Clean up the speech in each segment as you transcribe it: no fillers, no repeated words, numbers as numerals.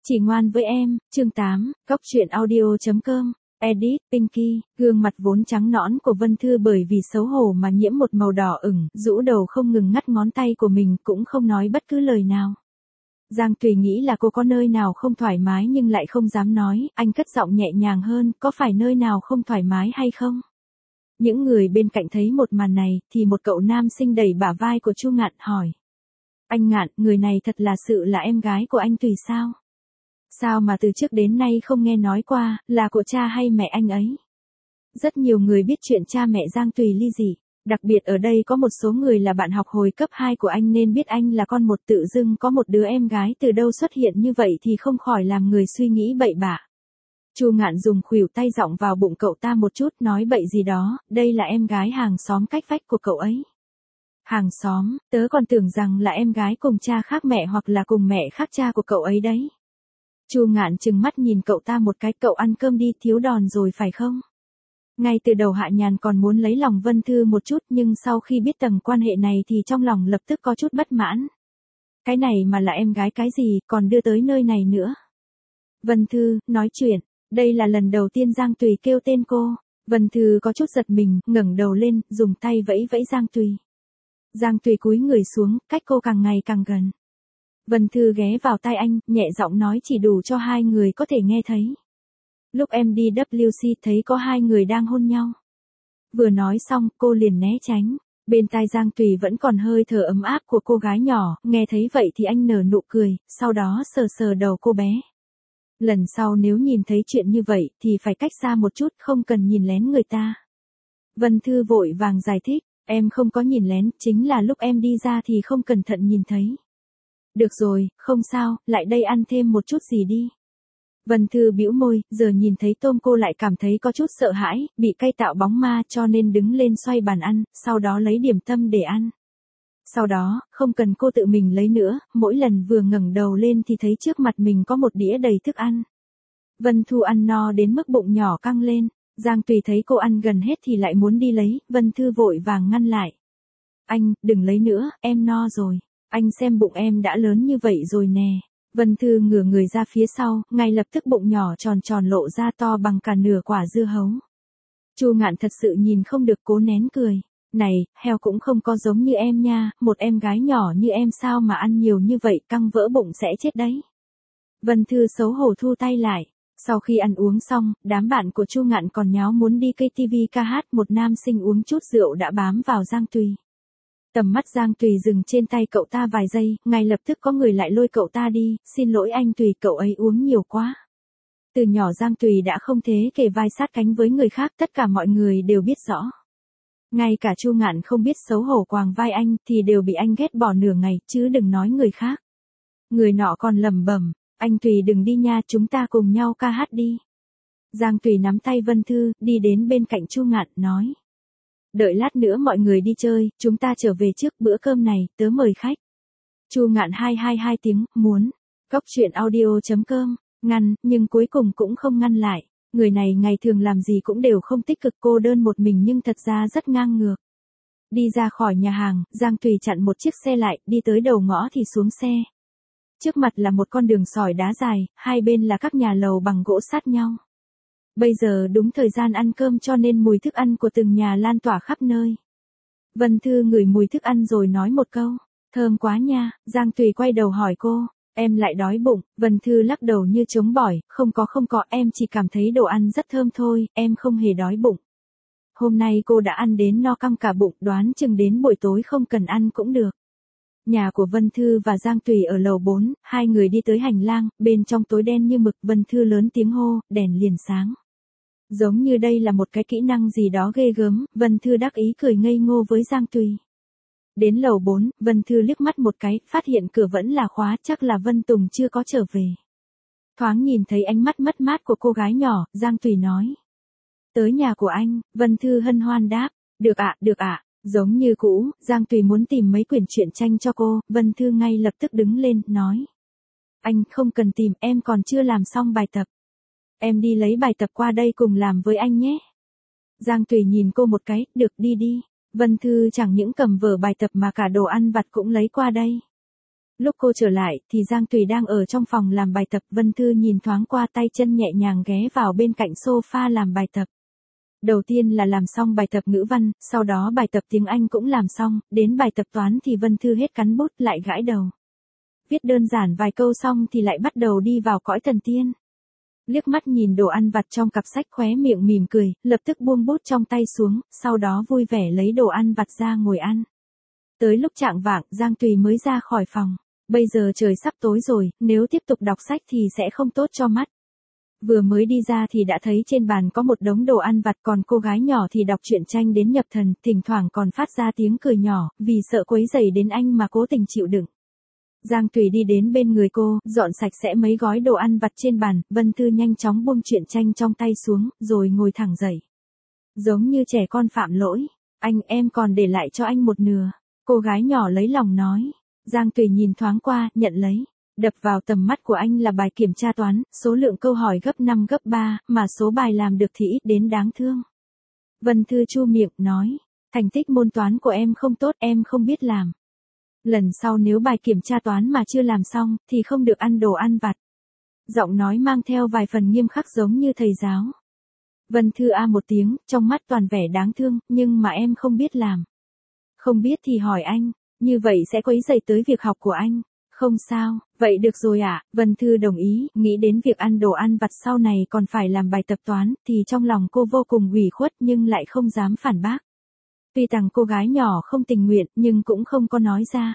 Chỉ ngoan với em, chương 8, Cóc truyện audio.com, edit, Pinky, gương mặt vốn trắng nõn của Vân Thư bởi vì xấu hổ mà nhiễm một màu đỏ ửng, rũ đầu không ngừng ngắt ngón tay của mình cũng không nói bất cứ lời nào. Giang Tùy nghĩ là cô có nơi nào không thoải mái nhưng lại không dám nói, anh cất giọng nhẹ nhàng hơn, có phải nơi nào không thoải mái hay không? Những người bên cạnh thấy một màn này, thì một cậu nam sinh đẩy bả vai của Chu Ngạn hỏi. Anh Ngạn, người này thật là sự là em gái của anh Tùy sao? Sao mà từ trước đến nay không nghe nói qua, là của cha hay mẹ anh ấy? Rất nhiều người biết chuyện cha mẹ Giang Tùy ly dị. Đặc biệt ở đây có một số người là bạn học hồi cấp 2 của anh nên biết anh là con một, tự dưng có một đứa em gái từ đâu xuất hiện như vậy thì không khỏi làm người suy nghĩ bậy bạ. Chu Ngạn dùng khuỷu tay giọng vào bụng cậu ta một chút, nói bậy gì đó, đây là em gái hàng xóm cách vách của cậu ấy. Hàng xóm, tớ còn tưởng rằng là em gái cùng cha khác mẹ hoặc là cùng mẹ khác cha của cậu ấy đấy. Chu Ngạn trừng mắt nhìn cậu ta một cái, cậu ăn cơm đi, thiếu đòn rồi phải không? Ngay từ đầu Hạ Nhàn còn muốn lấy lòng Vân Thư một chút nhưng sau khi biết tầng quan hệ này thì trong lòng lập tức có chút bất mãn. Cái này mà là em gái cái gì, còn đưa tới nơi này nữa. Vân Thư, nói chuyện, đây là lần đầu tiên Giang Tùy kêu tên cô. Vân Thư có chút giật mình, ngẩng đầu lên, dùng tay vẫy vẫy Giang Tùy. Giang Tùy cúi người xuống, cách cô càng ngày càng gần. Vân Thư ghé vào tai anh, nhẹ giọng nói chỉ đủ cho hai người có thể nghe thấy. Lúc em đi WC thấy có hai người đang hôn nhau. Vừa nói xong, cô liền né tránh. Bên tai Giang Tùy vẫn còn hơi thở ấm áp của cô gái nhỏ, nghe thấy vậy thì anh nở nụ cười, sau đó sờ sờ đầu cô bé. Lần sau nếu nhìn thấy chuyện như vậy thì phải cách xa một chút, không cần nhìn lén người ta. Vân Thư vội vàng giải thích, em không có nhìn lén, chính là lúc em đi ra thì không cẩn thận nhìn thấy. Được rồi, không sao, lại đây ăn thêm một chút gì đi. Vân Thư bĩu môi, giờ nhìn thấy tôm cô lại cảm thấy có chút sợ hãi, bị cay tạo bóng ma cho nên đứng lên xoay bàn ăn, sau đó lấy điểm tâm để ăn. Sau đó, không cần cô tự mình lấy nữa, mỗi lần vừa ngẩng đầu lên thì thấy trước mặt mình có một đĩa đầy thức ăn. Vân Thư ăn no đến mức bụng nhỏ căng lên, Giang Tùy thấy cô ăn gần hết thì lại muốn đi lấy, Vân Thư vội vàng ngăn lại. Anh, đừng lấy nữa, em no rồi, anh xem bụng em đã lớn như vậy rồi nè. Vân Thư ngửa người ra phía sau, ngay lập tức bụng nhỏ tròn tròn lộ ra to bằng cả nửa quả dưa hấu. Chu Ngạn thật sự nhìn không được cố nén cười. Này, heo cũng không có giống như em nha, một em gái nhỏ như em sao mà ăn nhiều như vậy, căng vỡ bụng sẽ chết đấy. Vân Thư xấu hổ thu tay lại. Sau khi ăn uống xong, đám bạn của Chu Ngạn còn nháo muốn đi cây TV ca hát, một nam sinh uống chút rượu đã bám vào Giang Tùy. Tầm mắt Giang Tùy dừng trên tay cậu ta vài giây, ngay lập tức có người lại lôi cậu ta đi, xin lỗi anh Tùy, cậu ấy uống nhiều quá. Từ nhỏ Giang Tùy đã không thế kề vai sát cánh với người khác, tất cả mọi người đều biết rõ. Ngay cả Chu Ngạn không biết xấu hổ quàng vai anh thì đều bị anh ghét bỏ nửa ngày, chứ đừng nói người khác. Người nọ còn lẩm bẩm, anh Tùy đừng đi nha, chúng ta cùng nhau ca hát đi. Giang Tùy nắm tay Vân Thư, đi đến bên cạnh Chu Ngạn, nói. Đợi lát nữa mọi người đi chơi, chúng ta trở về trước, bữa cơm này, tớ mời khách. Chu Ngạn hai tiếng, muốn. Cóc truyện audio.com, ngăn, nhưng cuối cùng cũng không ngăn lại. Người này ngày thường làm gì cũng đều không tích cực, cô đơn một mình nhưng thật ra rất ngang ngược. Đi ra khỏi nhà hàng, Giang Tùy chặn một chiếc xe lại, đi tới đầu ngõ thì xuống xe. Trước mặt là một con đường sỏi đá dài, hai bên là các nhà lầu bằng gỗ sát nhau. Bây giờ đúng thời gian ăn cơm cho nên mùi thức ăn của từng nhà lan tỏa khắp nơi. Vân Thư ngửi mùi thức ăn rồi nói một câu, thơm quá nha. Giang Tùy quay đầu hỏi cô, em lại đói bụng? Vân Thư lắc đầu như chống bỏi, không có, em chỉ cảm thấy đồ ăn rất thơm thôi, em không hề đói bụng. Hôm nay cô đã ăn đến no căng cả bụng, đoán chừng đến buổi tối không cần ăn cũng được. Nhà của Vân Thư và Giang Tùy ở lầu 4, hai người đi tới hành lang, bên trong tối đen như mực, Vân Thư lớn tiếng hô, đèn liền sáng. Giống như đây là một cái kỹ năng gì đó ghê gớm, Vân Thư đắc ý cười ngây ngô với Giang Tùy. Đến lầu 4, Vân Thư liếc mắt một cái, phát hiện cửa vẫn là khóa, chắc là Vân Tùng chưa có trở về. Thoáng nhìn thấy ánh mắt mất mát của cô gái nhỏ, Giang Tùy nói. Tới nhà của anh, Vân Thư hân hoan đáp, được ạ. Giống như cũ, Giang Tùy muốn tìm mấy quyển truyện tranh cho cô, Vân Thư ngay lập tức đứng lên, nói. Anh không cần tìm, em còn chưa làm xong bài tập. Em đi lấy bài tập qua đây cùng làm với anh nhé. Giang Tùy nhìn cô một cái, được đi đi. Vân Thư chẳng những cầm vở bài tập mà cả đồ ăn vặt cũng lấy qua đây. Lúc cô trở lại, thì Giang Tùy đang ở trong phòng làm bài tập. Vân Thư nhìn thoáng qua, tay chân nhẹ nhàng ghé vào bên cạnh sofa làm bài tập. Đầu tiên là làm xong bài tập ngữ văn, sau đó bài tập tiếng Anh cũng làm xong, đến bài tập toán thì Vân Thư hết cắn bút lại gãi đầu. Viết đơn giản vài câu xong thì lại bắt đầu đi vào cõi thần tiên. Liếc mắt nhìn đồ ăn vặt trong cặp sách, khóe miệng mỉm cười, lập tức buông bút trong tay xuống, sau đó vui vẻ lấy đồ ăn vặt ra ngồi ăn. Tới lúc chạng vạng, Giang Tùy mới ra khỏi phòng. Bây giờ trời sắp tối rồi, nếu tiếp tục đọc sách thì sẽ không tốt cho mắt. Vừa mới đi ra thì đã thấy trên bàn có một đống đồ ăn vặt, còn cô gái nhỏ thì đọc truyện tranh đến nhập thần, thỉnh thoảng còn phát ra tiếng cười nhỏ, vì sợ quấy rầy đến anh mà cố tình chịu đựng. Giang Tùy đi đến bên người cô, dọn sạch sẽ mấy gói đồ ăn vặt trên bàn. Vân Thư nhanh chóng buông truyện tranh trong tay xuống, rồi ngồi thẳng dậy. Giống như trẻ con phạm lỗi. Anh, em còn để lại cho anh một nửa. Cô gái nhỏ lấy lòng nói. Giang Tùy nhìn thoáng qua, nhận lấy. Đập vào tầm mắt của anh là bài kiểm tra toán, số lượng câu hỏi gấp 5 gấp 3, mà số bài làm được thì ít đến đáng thương. Vân Thư chu miệng, nói. Thành tích môn toán của em không tốt, em không biết làm. Lần sau nếu bài kiểm tra toán mà chưa làm xong, thì không được ăn đồ ăn vặt. Giọng nói mang theo vài phần nghiêm khắc giống như thầy giáo. Vân Thư a một tiếng, trong mắt toàn vẻ đáng thương, nhưng mà em không biết làm. Không biết thì hỏi anh, như vậy sẽ quấy rầy tới việc học của anh. Không sao, vậy được rồi ạ. Vân Thư đồng ý, nghĩ đến việc ăn đồ ăn vặt sau này còn phải làm bài tập toán, thì trong lòng cô vô cùng ủy khuất nhưng lại không dám phản bác. Tuy rằng cô gái nhỏ không tình nguyện nhưng cũng không có nói ra.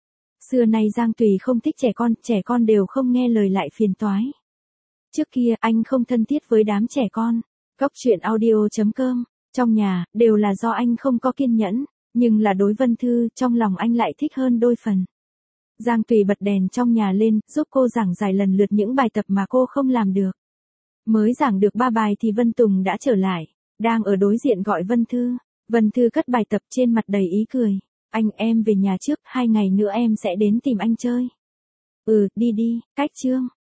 Xưa nay Giang Tùy không thích trẻ con đều không nghe lời lại phiền toái. Trước kia anh không thân thiết với đám trẻ con. Góc truyện audio.com, trong nhà, đều là do anh không có kiên nhẫn, nhưng là đối Vân Thư, trong lòng anh lại thích hơn đôi phần. Giang Tùy bật đèn trong nhà lên, giúp cô giảng giải lần lượt những bài tập mà cô không làm được. Mới giảng được 3 bài thì Vân Tùng đã trở lại, đang ở đối diện gọi Vân Thư. Vân Thư cất bài tập, trên mặt đầy ý cười. Anh, em về nhà trước, 2 ngày nữa em sẽ đến tìm anh chơi. Ừ, đi đi, cách chương.